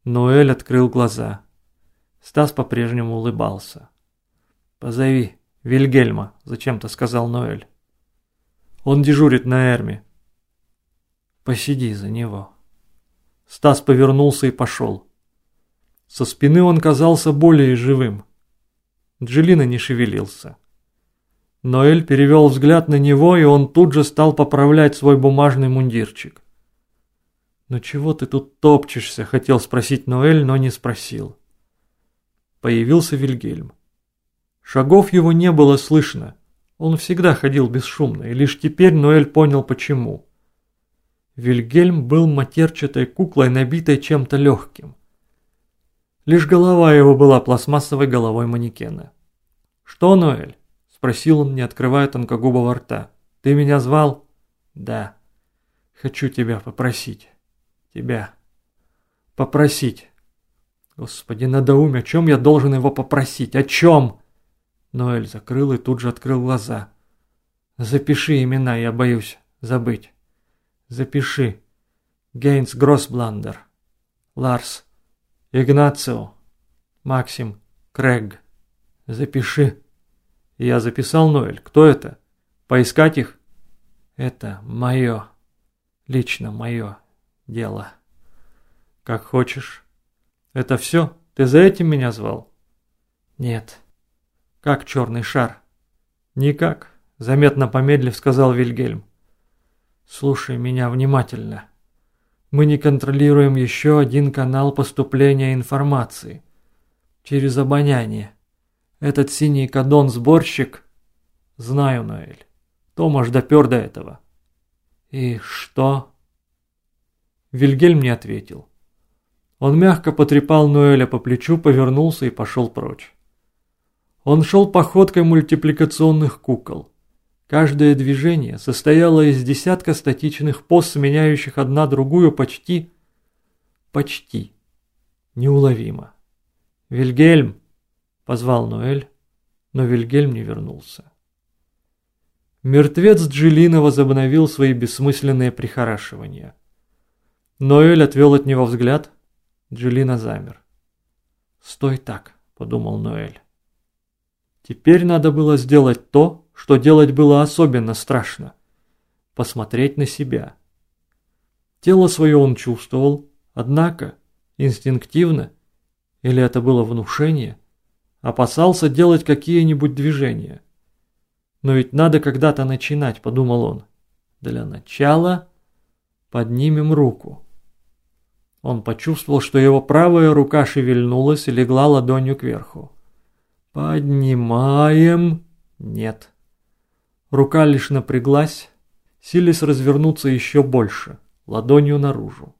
Ноэль открыл глаза. Стас по-прежнему улыбался. «Позови Вильгельма», — зачем-то сказал Ноэль. «Он дежурит на Эрме». «Посиди за него». Стас повернулся и пошел. Со спины он казался более живым. Джелина не шевелился. Ноэль перевел взгляд на него, и он тут же стал поправлять свой бумажный мундирчик. «Ну чего ты тут топчешься?» — хотел спросить Ноэль, но не спросил. Появился Вильгельм. Шагов его не было слышно. Он всегда ходил бесшумно, и лишь теперь Ноэль понял, почему. Вильгельм был матерчатой куклой, набитой чем-то легким. Лишь голова его была пластмассовой головой манекена. «Что, Ноэль?» — спросил он, не открывая тонкогубого рта. «Ты меня звал?» «Да. Хочу тебя попросить. Тебя. Попросить. Господи, надоумь, о чем я должен его попросить? О чем?» Ноэль закрыл и тут же открыл глаза. «Запиши имена, я боюсь забыть. Запиши. Гейнс Гроссбландер. Ларс. Игнацио. Максим. Крэг. Запиши». Я записал, Ноэль. Кто это? Поискать их? Это мое. Лично мое дело. Как хочешь. Это все? Ты за этим меня звал? Нет. Как черный шар? Никак, заметно помедлив сказал Вильгельм. Слушай меня внимательно. Мы не контролируем еще один канал поступления информации. Через обоняние. Этот синий кадон-сборщик... Знаю, Ноэль. Томаш допер до этого. И что? Вильгельм не ответил. Он мягко потрепал Ноэля по плечу, повернулся и пошел прочь. Он шел походкой мультипликационных кукол. Каждое движение состояло из десятка статичных поз, сменяющих одна другую почти неуловимо. «Вильгельм!» — позвал Ноэль, но Вильгельм не вернулся. Мертвец Джелина возобновил свои бессмысленные прихорашивания. Ноэль отвел от него взгляд. Джелина замер. «Стой так», — подумал Ноэль. Теперь надо было сделать то, что делать было особенно страшно. Посмотреть на себя. Тело свое он чувствовал, однако инстинктивно, или это было внушение, опасался делать какие-нибудь движения. Но ведь надо когда-то начинать, подумал он. Для начала поднимем руку. Он почувствовал, что его правая рука шевельнулась и легла ладонью кверху. Поднимаем. Нет. Рука лишь напряглась, силясь развернуться еще больше, ладонью наружу.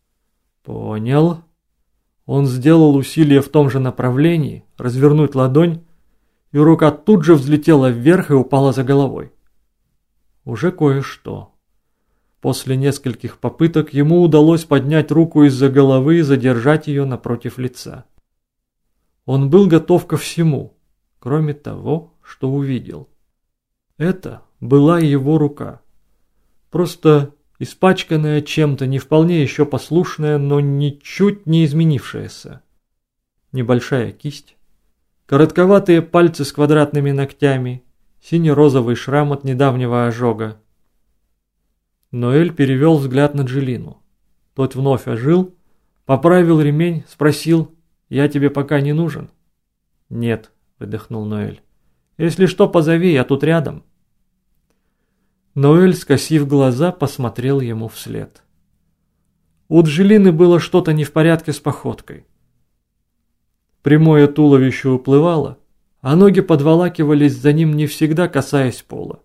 Понял. Он сделал усилие в том же направлении, развернуть ладонь, и рука тут же взлетела вверх и упала за головой. Уже кое-что. После нескольких попыток ему удалось поднять руку из-за головы и задержать ее напротив лица. Он был готов ко всему, кроме того, что увидел. Это была его рука. Просто испачканная чем-то, не вполне еще послушная, но ничуть не изменившаяся. Небольшая кисть, коротковатые пальцы с квадратными ногтями, сине-розовый шрам от недавнего ожога. Ноэль перевел взгляд на Джелину. Тот вновь ожил, поправил ремень, спросил: «Я тебе пока не нужен?» «Нет», — выдохнул Ноэль. «Если что, позови, я тут рядом». Ноэль, скосив глаза, посмотрел ему вслед. У Джелины было что-то не в порядке с походкой. Прямое туловище уплывало, а ноги подволакивались за ним, не всегда касаясь пола.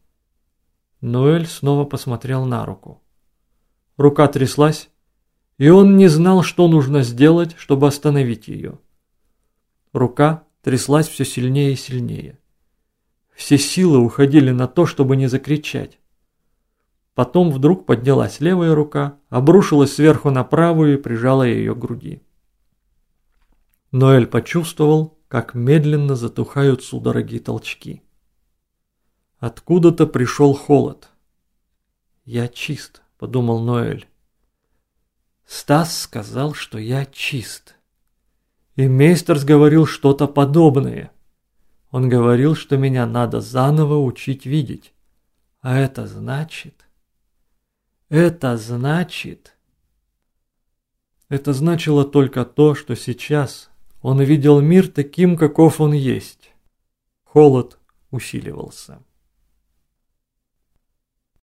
Ноэль снова посмотрел на руку. Рука тряслась, и он не знал, что нужно сделать, чтобы остановить ее. Рука тряслась все сильнее и сильнее. Все силы уходили на то, чтобы не закричать. Потом вдруг поднялась левая рука, обрушилась сверху на правую и прижала ее к груди. Ноэль почувствовал, как медленно затухают судороги и толчки. Откуда-то пришел холод. «Я чист», — подумал Ноэль. Стас сказал, что я чист. И Мейстерс говорил что-то подобное. Он говорил, что меня надо заново учить видеть. А это значит... Это значило только то, что сейчас он видел мир таким, каков он есть. Холод усиливался.